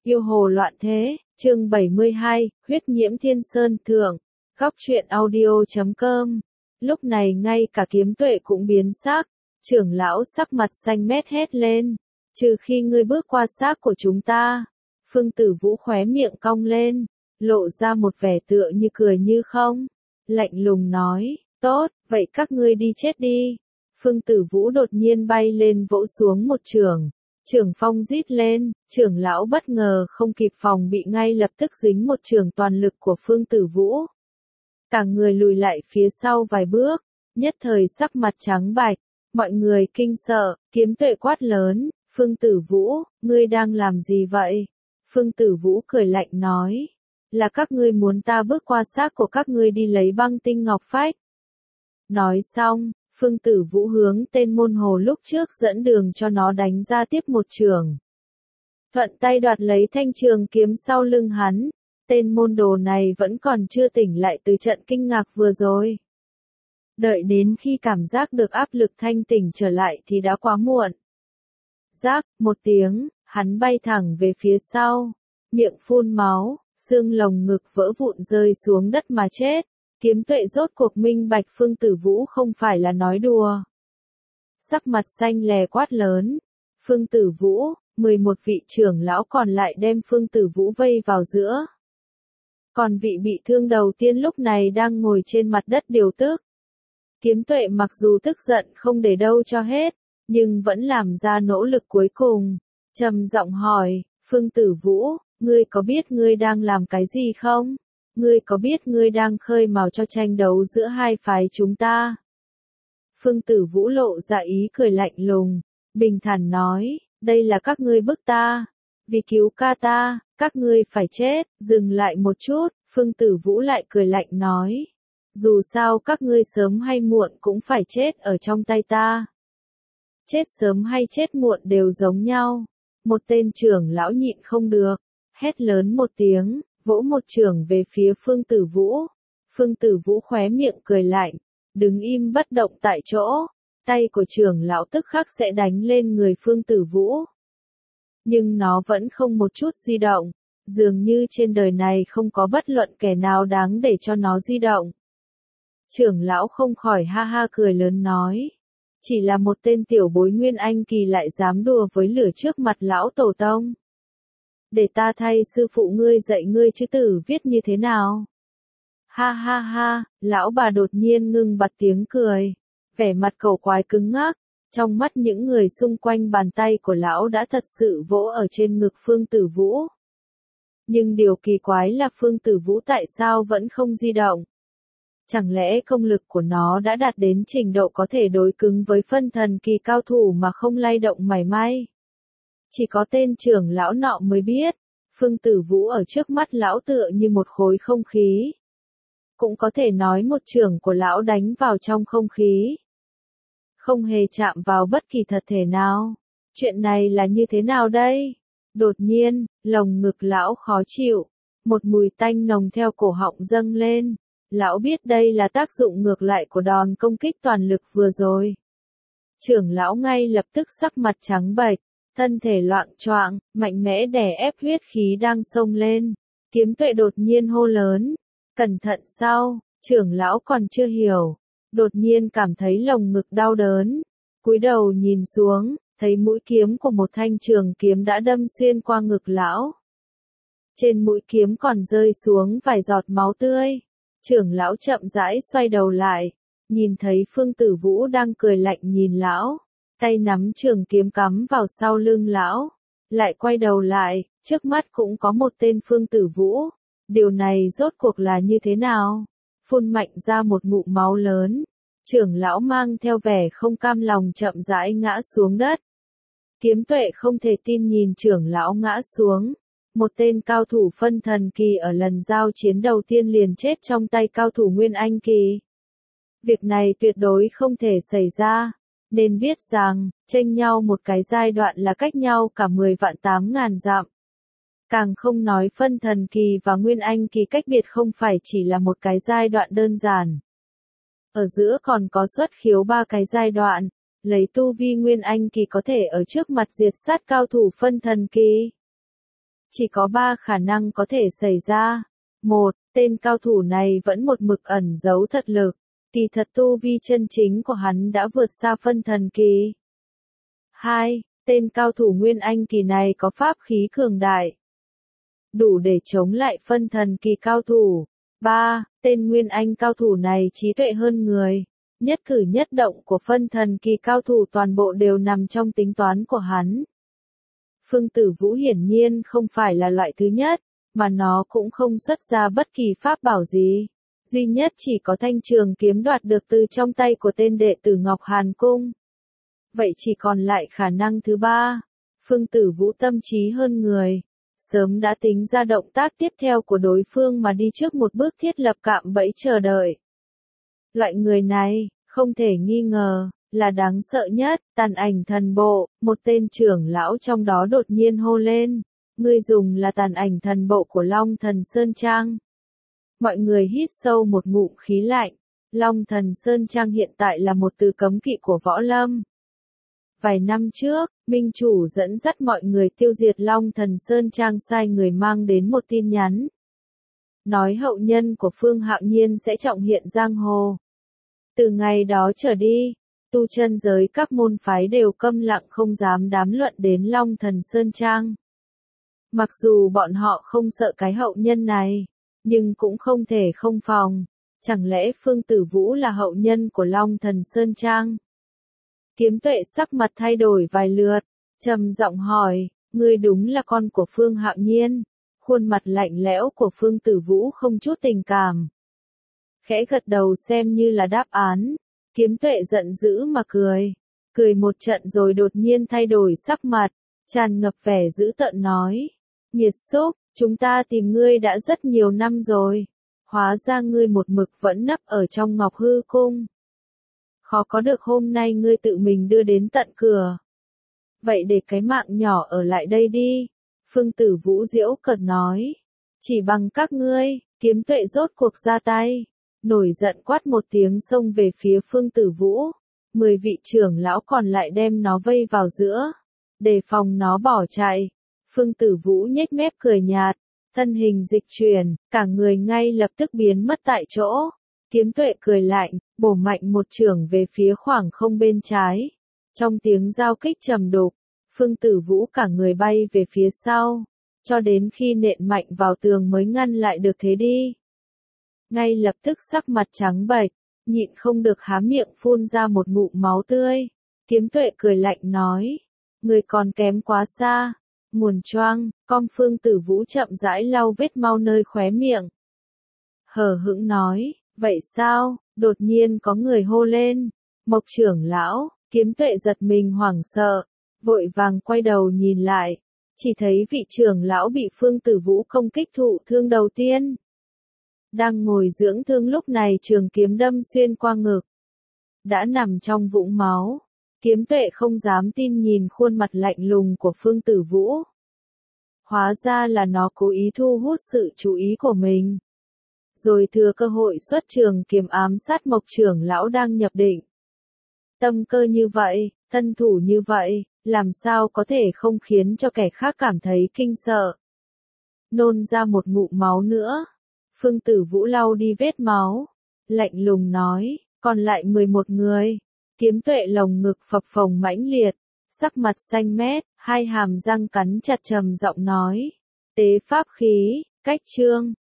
Yêu hồ loạn thế, chương 72, huyết nhiễm thiên sơn thượng, góc truyện audio.com. Lúc này ngay cả Kiếm Tuệ cũng biến sắc, trưởng lão sắc mặt xanh mét hét lên, trừ khi ngươi bước qua xác của chúng ta. Phương Tử Vũ khóe miệng cong lên, lộ ra một vẻ tựa như cười như không, lạnh lùng nói, tốt, vậy các ngươi đi chết đi. Phương Tử Vũ đột nhiên bay lên vỗ xuống một chưởng. Chưởng phong rít lên, trưởng lão bất ngờ không kịp phòng bị ngay lập tức dính một chưởng toàn lực của Phương Tử Vũ. Cả người lùi lại phía sau vài bước, nhất thời sắc mặt trắng bạch, mọi người kinh sợ, Kiếm Tuệ quát lớn, Phương Tử Vũ, ngươi đang làm gì vậy? Phương Tử Vũ cười lạnh nói, là các ngươi muốn ta bước qua xác của các ngươi đi lấy băng tinh ngọc phách. Nói xong, Phương Tử Vũ hướng tên môn hồ lúc trước dẫn đường cho nó đánh ra tiếp một chưởng. Thuận tay đoạt lấy thanh trường kiếm sau lưng hắn, tên môn đồ này vẫn còn chưa tỉnh lại từ trận kinh ngạc vừa rồi. Đợi đến khi cảm giác được áp lực thanh tỉnh trở lại thì đã quá muộn. Rác, một tiếng, hắn bay thẳng về phía sau, miệng phun máu, xương lồng ngực vỡ vụn rơi xuống đất mà chết. Kiếm Tuệ rốt cuộc minh bạch Phương Tử Vũ không phải là nói đùa. Sắc mặt xanh lè quát lớn. Phương Tử Vũ, 11 vị trưởng lão còn lại đem Phương Tử Vũ vây vào giữa. Còn vị bị thương đầu tiên lúc này đang ngồi trên mặt đất điều tức. Kiếm Tuệ mặc dù tức giận không để đâu cho hết, nhưng vẫn làm ra nỗ lực cuối cùng. Trầm giọng hỏi, Phương Tử Vũ, ngươi có biết ngươi đang làm cái gì không? Ngươi có biết ngươi đang khơi mào cho tranh đấu giữa hai phái chúng ta? Phương Tử Vũ lộ ra ý cười lạnh lùng, bình thản nói, đây là các ngươi bức ta. Vì cứu ca ta, các ngươi phải chết. Dừng lại một chút, Phương Tử Vũ lại cười lạnh nói, dù sao các ngươi sớm hay muộn cũng phải chết ở trong tay ta. Chết sớm hay chết muộn đều giống nhau. Một tên trưởng lão nhịn không được, hét lớn một tiếng, vỗ một chưởng về phía Phương Tử Vũ. Phương Tử Vũ khóe miệng cười lạnh, đứng im bất động tại chỗ, tay của trưởng lão tức khắc sẽ đánh lên người Phương Tử Vũ. Nhưng nó vẫn không một chút di động, dường như trên đời này không có bất luận kẻ nào đáng để cho nó di động. Trưởng lão không khỏi ha ha cười lớn nói, chỉ là một tên tiểu bối Nguyên Anh kỳ lại dám đùa với lửa trước mặt lão tổ tông. Để ta thay sư phụ ngươi dạy ngươi chữ tử viết như thế nào? Ha ha ha, lão bà đột nhiên ngưng bặt tiếng cười, vẻ mặt cầu quái cứng ngắc, trong mắt những người xung quanh bàn tay của lão đã thật sự vỗ ở trên ngực Phương Tử Vũ. Nhưng điều kỳ quái là Phương Tử Vũ tại sao vẫn không di động? Chẳng lẽ công lực của nó đã đạt đến trình độ có thể đối cứng với phân thần kỳ cao thủ mà không lay động mảy may? Chỉ có tên trưởng lão nọ mới biết, Phương Tử Vũ ở trước mắt lão tựa như một khối không khí. Cũng có thể nói một chưởng của lão đánh vào trong không khí, không hề chạm vào bất kỳ thật thể nào. Chuyện này là như thế nào đây? Đột nhiên, lồng ngực lão khó chịu, một mùi tanh nồng theo cổ họng dâng lên. Lão biết đây là tác dụng ngược lại của đòn công kích toàn lực vừa rồi. Trưởng lão ngay lập tức sắc mặt trắng bệch, thân thể loạng choạng, mạnh mẽ đè ép huyết khí đang xông lên. Kiếm Tuệ đột nhiên hô lớn, cẩn thận sau. Trưởng lão còn chưa hiểu, đột nhiên cảm thấy lồng ngực đau đớn, cúi đầu nhìn xuống, thấy mũi kiếm của một thanh trường kiếm đã đâm xuyên qua ngực lão. Trên mũi kiếm còn rơi xuống vài giọt máu tươi. Trưởng lão chậm rãi xoay đầu lại, nhìn thấy Phương Tử Vũ đang cười lạnh nhìn lão, tay nắm trường kiếm cắm vào sau lưng lão, lại quay đầu lại, trước mắt cũng có một tên Phương Tử Vũ. Điều này rốt cuộc là như thế nào? Phun mạnh ra một ngụm máu lớn, trưởng lão mang theo vẻ không cam lòng chậm rãi ngã xuống đất. Kiếm Tuệ không thể tin nhìn trưởng lão ngã xuống. Một tên cao thủ phân thần kỳ ở lần giao chiến đầu tiên liền chết trong tay cao thủ Nguyên Anh kỳ. Việc này tuyệt đối không thể xảy ra, nên biết rằng, chênh nhau một cái giai đoạn là cách nhau cả 10 vạn 8.000 dặm. Càng không nói phân thần kỳ và Nguyên Anh kỳ cách biệt không phải chỉ là một cái giai đoạn đơn giản. Ở giữa còn có xuất khiếu 3 cái giai đoạn, lấy tu vi Nguyên Anh kỳ có thể ở trước mặt diệt sát cao thủ phân thần kỳ. Chỉ có 3 khả năng có thể xảy ra. 1. Tên cao thủ này vẫn một mực ẩn giấu thật lực. Kỳ thật tu vi chân chính của hắn đã vượt xa phân thần kỳ. 2. Tên cao thủ Nguyên Anh kỳ này có pháp khí cường đại, đủ để chống lại phân thần kỳ cao thủ. 3. Tên Nguyên Anh cao thủ này trí tuệ hơn người. Nhất cử nhất động của phân thần kỳ cao thủ toàn bộ đều nằm trong tính toán của hắn. Phương Tử Vũ hiển nhiên không phải là loại thứ nhất, mà nó cũng không xuất ra bất kỳ pháp bảo gì. Duy nhất chỉ có thanh trường kiếm đoạt được từ trong tay của tên đệ tử Ngọc Hàn Cung. Vậy chỉ còn lại khả năng thứ 3. Phương Tử Vũ tâm trí hơn người, sớm đã tính ra động tác tiếp theo của đối phương mà đi trước một bước thiết lập cạm bẫy chờ đợi. Loại người này, không thể nghi ngờ, là đáng sợ nhất. Tàn ảnh thần bộ, một tên trưởng lão trong đó đột nhiên hô lên. Ngươi dùng là tàn ảnh thần bộ của Long Thần Sơn Trang. Mọi người hít sâu một ngụm khí lạnh. Long Thần Sơn Trang hiện tại là một từ cấm kỵ của võ lâm. Vài năm trước, Minh Chủ dẫn dắt mọi người tiêu diệt Long Thần Sơn Trang, sai người mang đến một tin nhắn. Nói hậu nhân của Phương Hạo Nhiên sẽ trọng hiện giang hồ. Từ ngày đó trở đi, tu chân giới các môn phái đều câm lặng không dám đàm luận đến Long Thần Sơn Trang. Mặc dù bọn họ không sợ cái hậu nhân này, nhưng cũng không thể không phòng. Chẳng lẽ Phương Tử Vũ là hậu nhân của Long Thần Sơn Trang? Kiếm Tuệ sắc mặt thay đổi vài lượt, trầm giọng hỏi, ngươi đúng là con của Phương Hạo Nhiên? Khuôn mặt lạnh lẽo của Phương Tử Vũ không chút tình cảm. Khẽ gật đầu xem như là đáp án. Kiếm Tuệ giận dữ mà cười. Cười một trận rồi đột nhiên thay đổi sắc mặt, tràn ngập vẻ dữ tợn nói. Nghiệt xúc, chúng ta tìm ngươi đã rất nhiều năm rồi. Hóa ra ngươi một mực vẫn nấp ở trong Ngọc Hư Cung. Khó có được hôm nay ngươi tự mình đưa đến tận cửa. Vậy để cái mạng nhỏ ở lại đây đi. Phương Tử Vũ giễu cợt nói. Chỉ bằng các ngươi, Kiếm Tuệ rốt cuộc ra tay. Nổi giận quát một tiếng xông về phía Phương Tử Vũ. 10 vị trưởng lão còn lại đem nó vây vào giữa, đề phòng nó bỏ chạy. Phương Tử Vũ nhếch mép cười nhạt, thân hình dịch chuyển, cả người ngay lập tức biến mất tại chỗ. Kiếm Tuệ cười lạnh, bổ mạnh một chưởng về phía khoảng không bên trái. Trong tiếng giao kích trầm đục, Phương Tử Vũ cả người bay về phía sau, cho đến khi nện mạnh vào tường mới ngăn lại được thế đi. Ngay lập tức sắc mặt trắng bệch, nhịn không được há miệng phun ra một ngụm máu tươi. Kiếm Tuệ cười lạnh nói, người còn kém quá xa. Nguồn choang, com Phương Tử Vũ chậm rãi lau vết mau nơi khóe miệng. Hờ hững nói, vậy sao? Đột nhiên có người hô lên. Mộc trưởng lão. Kiếm Tuệ giật mình hoảng sợ, vội vàng quay đầu nhìn lại, chỉ thấy vị trưởng lão bị Phương Tử Vũ công kích thụ thương đầu tiên. Đang ngồi dưỡng thương lúc này trường kiếm đâm xuyên qua ngực, đã nằm trong vũng máu. Kiếm Tuệ không dám tin nhìn khuôn mặt lạnh lùng của Phương Tử Vũ. Hóa ra là nó cố ý thu hút sự chú ý của mình, rồi thừa cơ hội xuất trường kiếm ám sát Mộc trưởng lão đang nhập định. Tâm cơ như vậy, thân thủ như vậy, làm sao có thể không khiến cho kẻ khác cảm thấy kinh sợ. Nôn ra một ngụm máu nữa. Phương Tử Vũ lau đi vết máu, lạnh lùng nói, còn lại 11 người. Kiếm Tuệ lồng ngực phập phồng mãnh liệt, sắc mặt xanh mét, hai hàm răng cắn chặt trầm giọng nói. Tế pháp khí, cách chương.